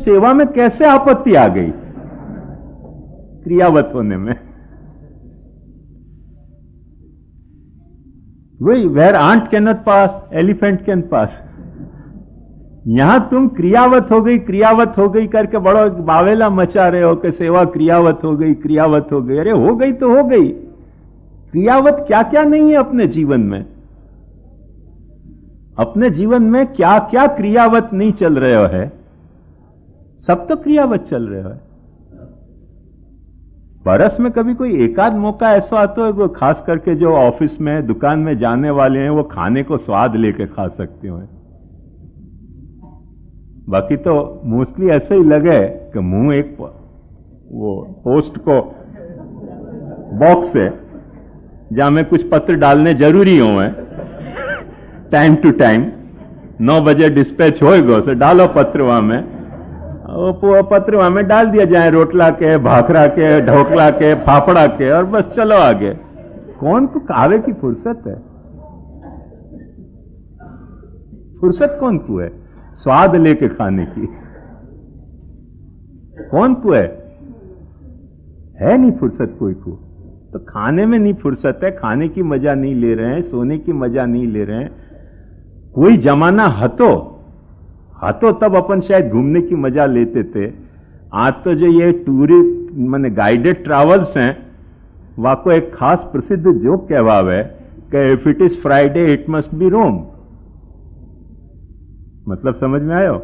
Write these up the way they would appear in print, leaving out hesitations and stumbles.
सेवा में कैसे आपत्ति आ गई क्रियावत होने में? वही where ant can not pass elephant can pass. यहां तुम क्रियावत हो गई करके बड़ा बावेला मचा रहे हो कि सेवा क्रियावत हो गई, क्रियावत हो गई। अरे हो गई तो हो गई। क्रियावत क्या क्या नहीं है अपने जीवन में? अपने जीवन में क्या क्या क्रियावत नहीं चल रहे हो है? सब तो क्रियावत चल रहे हो है। बरस में कभी कोई एकाध मौका ऐसा आता है, वो खास करके जो ऑफिस में दुकान में जाने वाले हैं वो खाने को स्वाद लेके खा सकते हो। बाकी तो मोस्टली ऐसे ही लगे कि मुंह एक वो पोस्ट को बॉक्स है जहां में कुछ पत्र डालने जरूरी हो है, टाइम टू टाइम 9 बजे डिस्पैच होएगा तो डालो पत्र वहां में, वो पत्र वहां में डाल दिया जाए, रोटला के, भाखड़ा के, ढोकला के, फाफड़ा के, और बस चलो आगे। कौन को खावे की फुर्सत है? फुर्सत कौन को है स्वाद लेके खाने की? कौन को है नहीं फुर्सत कोई को। तो खाने में नहीं फुर्सत है, खाने की मजा नहीं ले रहे हैं, सोने की मजा नहीं ले रहे हैं। कोई जमाना हतो तब अपन शायद घूमने की मजा लेते थे। आज तो जो ये टूरिस्ट माने गाइडेड ट्रैवल्स हैं, वाको एक खास प्रसिद्ध जोक कहवावे कि if it is Friday it must be Rome. मतलब समझ में आयो?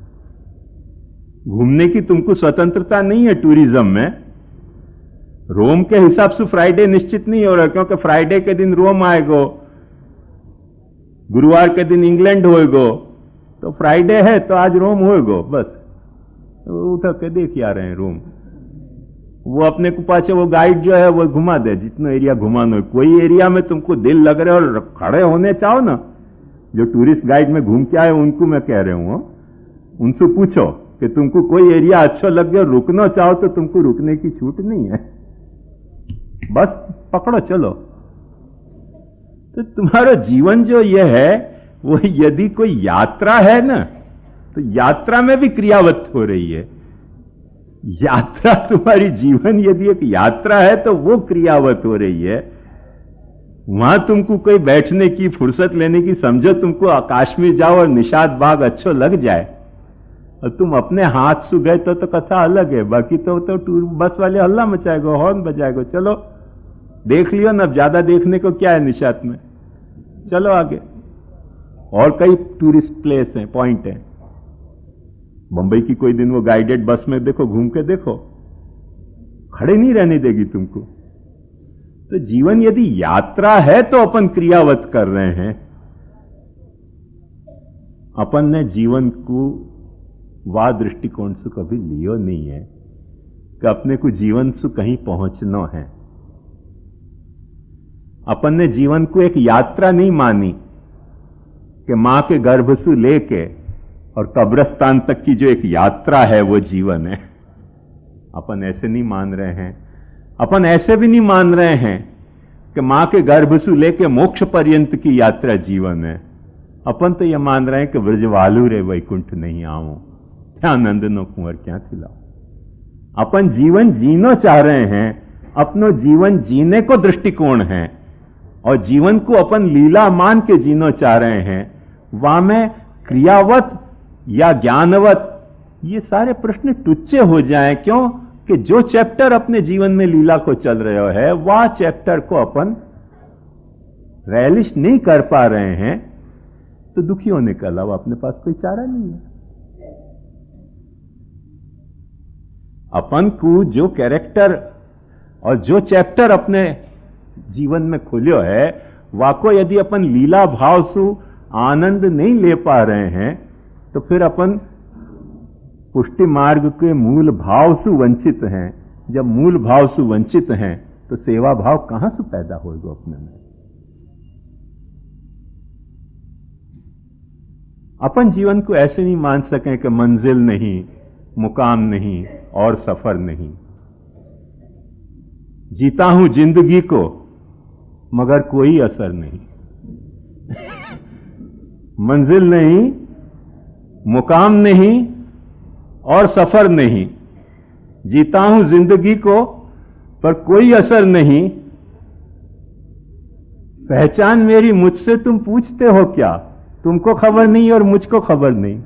घूमने की तुमको स्वतंत्रता नहीं है टूरिज्म में। रोम के हिसाब से फ्राइडे निश्चित नहीं हो रहा, क्योंकि फ्राइडे के दिन रोम आएगो, गुरुवार के दिन इंग्लैंड होएगो, तो फ्राइडे है तो आज रोम होएगो। बस उठा के देख आ रहे हैं रोम। वो अपने को पाछे वो गाइड जो है वो घुमा दे, जितना एरिया घुमाना। कोई एरिया में तुमको दिल लग रहा है और खड़े होने चाहो ना, जो टूरिस्ट गाइड में घूम के आए उनको मैं कह रहा हूं, उनसे पूछो कि तुमको कोई एरिया अच्छा लग गया, रुकना चाहो तो तुमको रुकने की छूट नहीं है, बस पकड़ो चलो। तो तुम्हारा जीवन जो ये है वो यदि कोई यात्रा है ना, तो यात्रा में भी क्रियावत हो रही है। यात्रा तुम्हारी जीवन यदि एक यात्रा है तो वो क्रियावत हो रही है। वहां तुमको कोई बैठने की फुर्सत लेने की, समझो तुमको आकाश में जाओ और निषाद बाग अच्छो लग जाए और तुम अपने हाथ से गए तो कथा अलग है। बाकी तो टूर बस वाले हल्ला मचाएगा, हॉर्न बजाएगा, चलो देख लियो ना, ज्यादा देखने को क्या है निषाद में, चलो आगे। और कई टूरिस्ट प्लेस हैं, पॉइंट हैं। बंबई की कोई दिन वो गाइडेड बस में देखो, घूम के देखो, खड़े नहीं रहने देगी तुमको। तो जीवन यदि यात्रा है तो अपन क्रियावत कर रहे हैं। अपन ने जीवन को वाह दृष्टिकोण से कभी लियो नहीं है कि अपने को जीवन से कहीं पहुंचना है। अपन ने जीवन को एक यात्रा नहीं मानी कि मां के गर्भ से लेके और कब्रिस्तान तक की जो एक यात्रा है वो जीवन है। अपन ऐसे नहीं मान रहे हैं। अपन ऐसे भी नहीं मान रहे हैं कि मां के गर्भ से लेके मोक्ष पर्यंत की यात्रा जीवन है। अपन तो यह मान रहे हैं कि ब्रजवालु रे वैकुंठ नहीं आओ, क्या नंद नो कुंवर क्या खिलाओ। अपन जीवन जीना चाह रहे हैं, अपनो जीवन जीने को दृष्टिकोण है और जीवन को अपन लीला मान के जीना चाह रहे हैं। वहां में क्रियावत या ज्ञानवत ये सारे प्रश्न टुच्चे हो जाएं। क्यों कि जो चैप्टर अपने जीवन में लीला को चल रहे है वह चैप्टर को अपन रियलिश नहीं कर पा रहे हैं, तो दुखी होने के अलावा अपने पास कोई चारा नहीं है। अपन को जो कैरेक्टर और जो चैप्टर अपने जीवन में खुलियो है, वाको यदि अपन लीला भाव से आनंद नहीं ले पा रहे हैं, तो फिर अपन पुष्टि मार्ग के मूल भाव से वंचित हैं। जब मूल भाव से वंचित हैं तो सेवा भाव कहां से पैदा होगा अपने में? अपन जीवन को ऐसे नहीं मान सकें कि मंजिल नहीं, मुकाम नहीं और सफर नहीं। जीता हूं जिंदगी को मगर कोई असर नहीं। मंजिल नहीं, मुकाम नहीं और सफर नहीं, जीता हूं जिंदगी को पर कोई असर नहीं, पहचान मेरी मुझसे तुम पूछते हो क्या, तुमको खबर नहीं और मुझको खबर नहीं।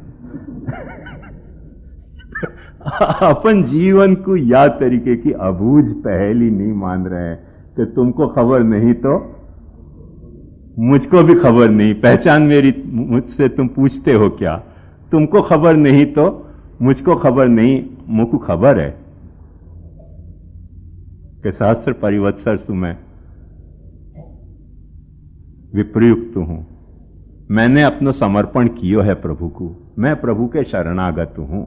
अपन जीवन को या तरीके की अबूझ पहेली नहीं मान रहे हैं कि तुमको खबर नहीं तो मुझको भी खबर नहीं, पहचान मेरी मुझसे तुम पूछते हो क्या, तुमको खबर नहीं तो मुझको खबर नहीं, मुझको खबर है कि सहस्त्र परिवत्सर सु मैं विप्रयुक्त हूं, मैंने अपना समर्पण कियो है प्रभु को, मैं प्रभु के शरणागत हूं,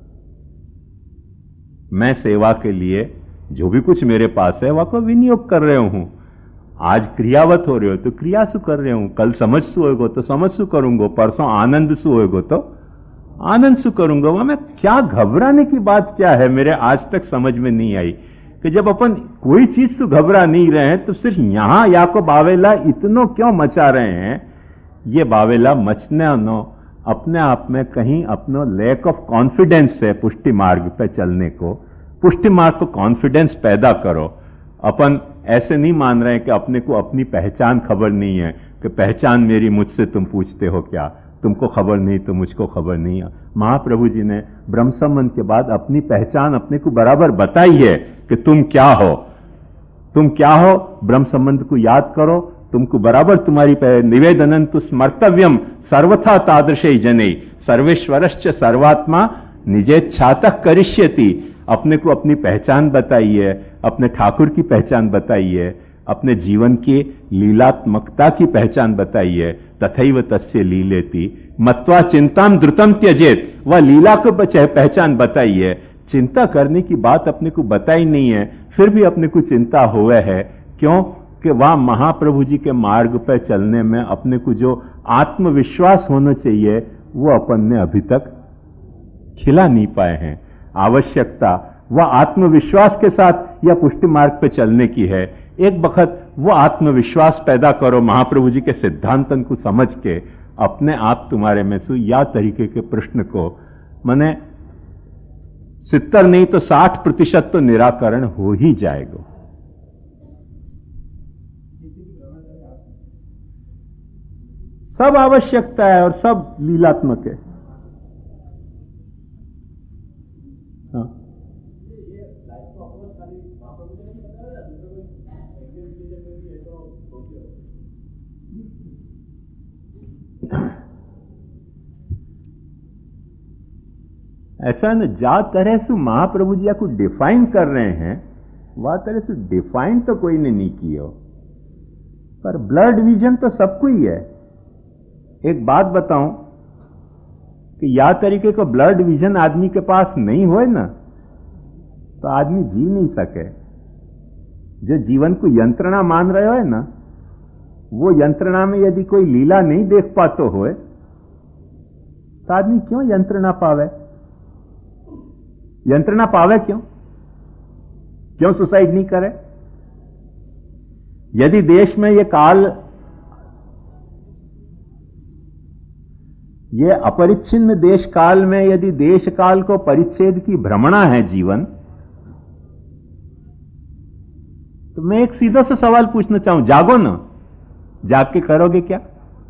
मैं सेवा के लिए जो भी कुछ मेरे पास है वह को विनियोग कर रहे हूं। आज क्रियावत हो रहे हो तो क्रिया सु कर रहे हूं, कल समझ सु होएगो तो समझ सु करूंगा, परसों आनंद सु होएगो तो आनंद सु करूंगा। वह मैं क्या घबराने की बात क्या है, मेरे आज तक समझ में नहीं आई कि जब अपन कोई चीज से घबरा नहीं रहे हैं तो सिर्फ यहां या को बावेला इतनो क्यों मचा रहे हैं। ये बावेला मचने नो अपने आप में कहीं अपनो लैक ऑफ कॉन्फिडेंस है पुष्टि मार्ग पे चलने को, पुष्टि मार्ग को कॉन्फिडेंस पैदा करो। अपन ऐसे नहीं मान रहे हैं कि अपने को अपनी पहचान खबर नहीं है कि पहचान मेरी मुझसे तुम पूछते हो क्या, तुमको खबर नहीं तो मुझको खबर नहीं है। महाप्रभु जी ने ब्रह्म संबंध के बाद अपनी पहचान अपने को बराबर बताई है कि तुम क्या हो, तुम क्या हो, ब्रह्म संबंध को याद करो, तुमको बराबर तुम्हारी निवेदनन तो स्मर्तव्यम सर्वथा तादृशे जने सर्वेश्वरश्च सर्वात्मा निजेच्छातः करिष्यति। अपने को अपनी पहचान बताइए, अपने ठाकुर की पहचान बताइए, अपने जीवन की लीलात्मकता की पहचान बताइए। तथैव तस्य लीलेति मत्वा चिंताम द्रुतम त्यजेत, वह लीला को पहचान बताइए। चिंता करने की बात अपने को बताई नहीं है, फिर भी अपने को चिंता हुए है। क्यों कि वह महाप्रभु जी के मार्ग पर चलने में अपने को जो आत्मविश्वास होना चाहिए वो अपन ने अभी तक खिला नहीं पाए हैं। आवश्यकता वह आत्मविश्वास के साथ या पुष्टि मार्ग पर चलने की है। एक वक्त वो आत्मविश्वास पैदा करो महाप्रभु जी के सिद्धांतन को समझ के, अपने आप तुम्हारे में से या तरीके के प्रश्न को माने 70 नहीं तो 60% तो निराकरण हो ही जाएगा। सब आवश्यकता है और सब लीलात्मक है। हाँ। ऐसा न जा तरह से महाप्रभु जी को डिफाइन कर रहे हैं वह तरह से डिफाइन तो कोई ने नहीं किया, पर ब्लड विजन तो सबको ही है। एक बात बताऊं कि या तरीके का ब्लड विजन आदमी के पास नहीं होए ना तो आदमी जी नहीं सके। जो जीवन को यंत्रणा मान रहे हो ना, वो यंत्रणा में यदि कोई लीला नहीं देख पाते होए तो आदमी क्यों यंत्रणा पावे? यंत्रणा पावे क्यों? क्यों सुसाइड नहीं करे? यदि देश में ये काल, ये अपरिच्छिन्न देश काल में यदि देश काल को परिच्छेद की भ्रमणा है जीवन, तो मैं एक सीधा सा सवाल पूछना चाहूं, जागो ना, जाग के करोगे क्या?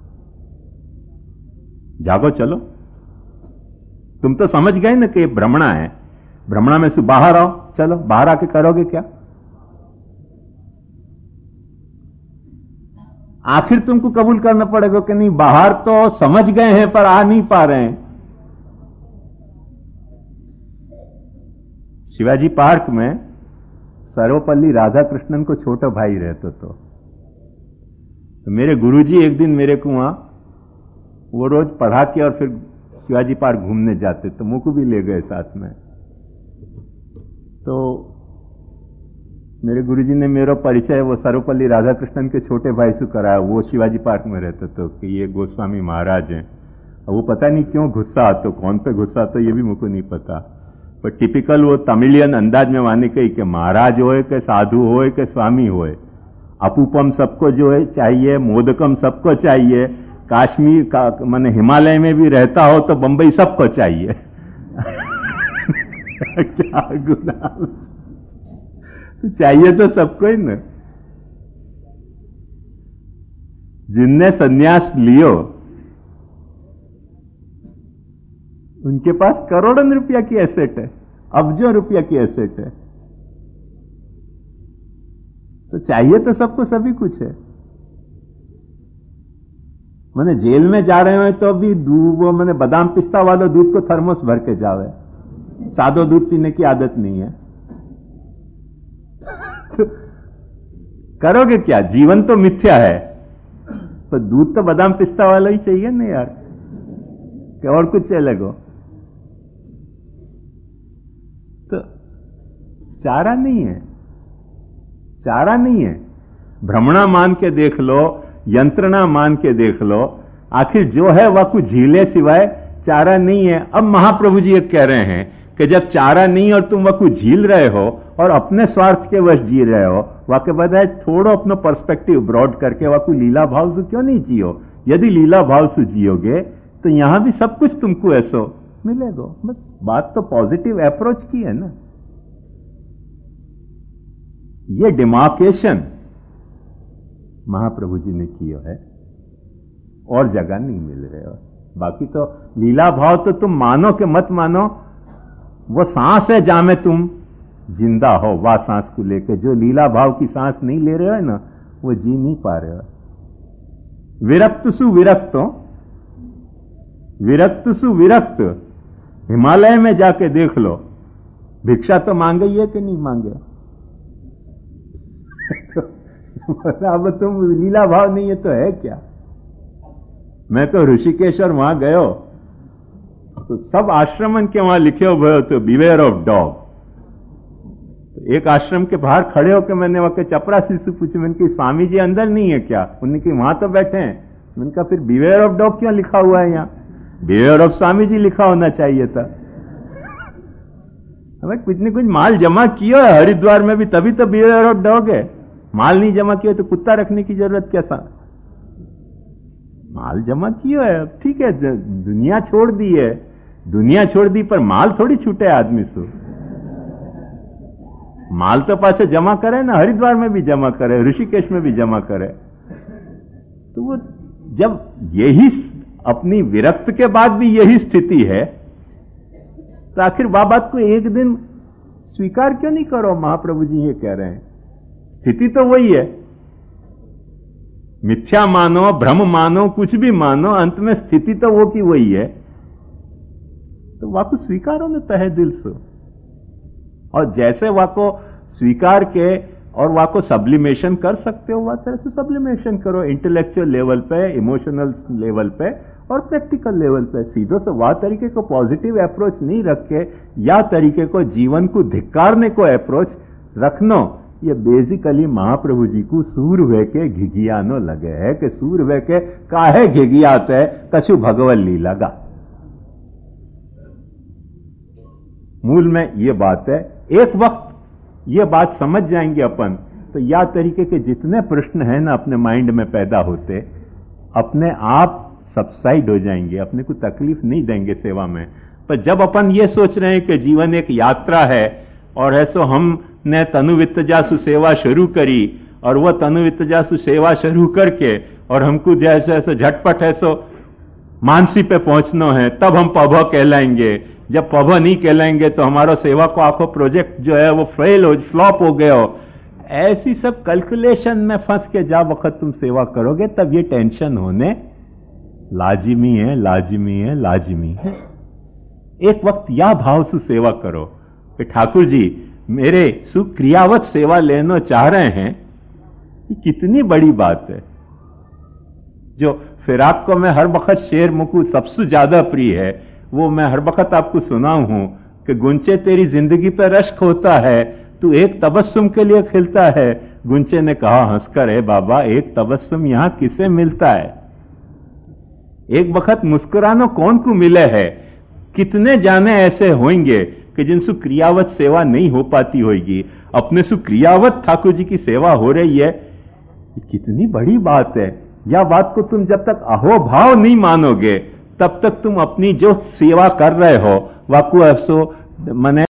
जागो, चलो। तुम तो समझ गए ना कि भ्रमणा है, भ्रमणा में से बाहर आओ, चलो बाहर आके करोगे क्या? आखिर तुमको कबूल करना पड़ेगा कि नहीं, बाहर तो समझ गए हैं पर आ नहीं पा रहे हैं। शिवाजी पार्क में सर्वपल्ली राधा कृष्णन को छोटा भाई रहते तो मेरे गुरुजी एक दिन मेरे को वहां वो रोज पढ़ा के और फिर शिवाजी पार्क घूमने जाते, तो मुझको भी ले गए साथ में। तो मेरे गुरुजी ने मेरा परिचय वो सर्वपल्ली राधा कृष्णन के छोटे भाई से कराया। वो शिवाजी पार्क में रहते तो कि ये गोस्वामी महाराज हैं। अब वो पता नहीं क्यों गुस्सा आता, कौन पे गुस्सा आता ये भी मुझको नहीं पता, पर टिपिकल वो तमिलियन अंदाज में माने कही कि महाराज होए के साधु होए के स्वामी होए, अपूपम सबको जो है चाहिए, मोदकम सबको चाहिए, कश्मीर का माने हिमालय में भी रहता हो तो बंबई सबको चाहिए। क्या गुनाह, तो चाहिए तो सबको ही ना। जिनने सन्यास लियो उनके पास करोड़ों रुपया की एसेट है, अब्जों रुपया की एसेट है, तो चाहिए तो सबको सभी कुछ है। मैंने जेल में जा रहे हो तो भी वो मैंने बादाम पिस्ता वाला दूध को थर्मोस भर के जावे, सादो दूध पीने की आदत नहीं है। तो करोगे क्या, जीवन तो मिथ्या है, तो दूध तो बादाम पिस्ता वाला ही चाहिए ना यार, कि और कुछ चलेगा। तो चारा नहीं है, चारा नहीं है। भ्रमणा मान के देख लो, यंत्रणा मान के देख लो, आखिर जो है वह कुछ झीले सिवाय चारा नहीं है। अब महाप्रभु जी ये कह रहे हैं कि जब चारा नहीं और तुम वह कुछ झील रहे हो और अपने स्वार्थ के वश जी रहे हो, वाकई बजाय थोड़ो अपना पर्सपेक्टिव ब्रॉड करके वह कोई लीला भाव से क्यों नहीं जियो। यदि लीला भाव से जियोगे तो यहां भी सब कुछ तुमको ऐसो मिलेगा। बस बात तो पॉजिटिव अप्रोच की है ना। ये डिमार्केशन महाप्रभु जी ने किया है, और जगह नहीं मिल रहे हो। बाकी तो लीला भाव तो तुम मानो कि मत मानो, वो सांस है जहां में तुम जिंदा हो, वह सांस को लेकर। जो लीला भाव की सांस नहीं ले रहे हो ना, वो जी नहीं पा रहे हो। विरक्त सु विरक्त, विरक्त सु विरक्त हिमालय में जाके देख लो, भिक्षा तो मांगे ही है कि नहीं मांगे। अब तुम लीला भाव नहीं है तो है क्या। मैं तो ऋषिकेश और वहां गयो तो सब आश्रमन के वहां लिखे हुए तो बिवेयर ऑफ डॉग। तो एक आश्रम के बाहर खड़े होकर मैंने वहां चपरासी से पूछा, मैंने कि स्वामी जी अंदर नहीं है क्या। उन्होंने कि वहां तो बैठे हैं। मैंने कहा फिर बिवेयर ऑफ डॉग क्यों लिखा हुआ है यहाँ, बिवेयर ऑफ स्वामी जी लिखा होना चाहिए था। हमें कुछ न कुछ माल जमा किया है हरिद्वार में भी, तभी तो बिवेयर ऑफ डॉग है। माल नहीं जमा किया तो कुत्ता रखने की जरूरत क्या था। माल जमा किया है, ठीक है, दुनिया छोड़ दी है, दुनिया छोड़ दी, पर माल थोड़ी छूटे आदमी से। माल तो पाछे जमा करे ना, हरिद्वार में भी जमा करे, ऋषिकेश में भी जमा करे। तो वो जब यही अपनी विरक्त के बाद भी यही स्थिति है, तो आखिर बात को एक दिन स्वीकार क्यों नहीं करो। महाप्रभु जी ये कह रहे हैं, स्थिति तो वही है। मिथ्या मानो, भ्रम मानो, कुछ भी मानो, अंत में स्थिति तो वो की वही है। तो वाको स्वीकारो ना तहे दिल से, और जैसे वाको स्वीकार के और वाको सब्लिमेशन कर सकते हो, वह तरह से सब्लिमेशन करो, इंटेलेक्चुअल लेवल पे, इमोशनल लेवल पे और प्रैक्टिकल लेवल पे। सीधो से वह तरीके को पॉजिटिव अप्रोच नहीं रख के या तरीके को जीवन को धिक्कारने को अप्रोच रखनो, ये बेसिकली महाप्रभु जी को सूर हुए के घिघियानो लगे है कि सूर हुए के काहे घिघियाते है, कछु भगवत लीला गा। मूल में ये बात है। एक वक्त ये बात समझ जाएंगे अपन, तो या तरीके के जितने प्रश्न हैं ना अपने माइंड में पैदा होते, अपने आप सबसाइड हो जाएंगे, अपने को तकलीफ नहीं देंगे सेवा में। पर जब अपन ये सोच रहे हैं कि जीवन एक यात्रा है और ऐसो हमने तनुवित्तजासु सेवा शुरू करी, और वह तनुवित्तजासु सेवा शुरू करके और हमको जैसे ऐसे झटपट ऐसो मानसी पे पहुंचना है, तब हम पभ कहलाएंगे। जब पभ नहीं कहलाएंगे तो हमारा सेवा को आखो प्रोजेक्ट जो है वो फ्लॉप हो गया हो। ऐसी सब कैलकुलेशन में फंस के जा वक्त तुम सेवा करोगे, तब ये टेंशन होने लाजिमी है, लाजिमी है, लाजिमी है। एक वक्त या भाव से सेवा करो कि ठाकुर जी मेरे सुक्रियावत सेवा लेना चाह रहे हैं, ये कितनी बड़ी बात है। जो फिराक को मैं हर वक्त शेर मुकू सबसे ज्यादा प्रिय है, वो मैं हर वक्त आपको सुनाऊं हूं कि गुंचे तेरी जिंदगी पर रश्क होता है, तू एक तबस्सुम के लिए खिलता है। गुंचे ने कहा हंसकर, है बाबा एक तबस्सुम यहां किसे मिलता है। एक वक्त मुस्कुरानो कौन को मिले है। कितने जाने ऐसे होंगे कि जिनसे क्रियावत सेवा नहीं हो पाती होगी, अपने से क्रियावत ठाकुर जी की सेवा हो रही है। कितनी बड़ी बात है। यह बात को तुम जब तक अहोभाव नहीं मानोगे, तब तक तुम अपनी जो सेवा कर रहे हो वाकु अफसो मने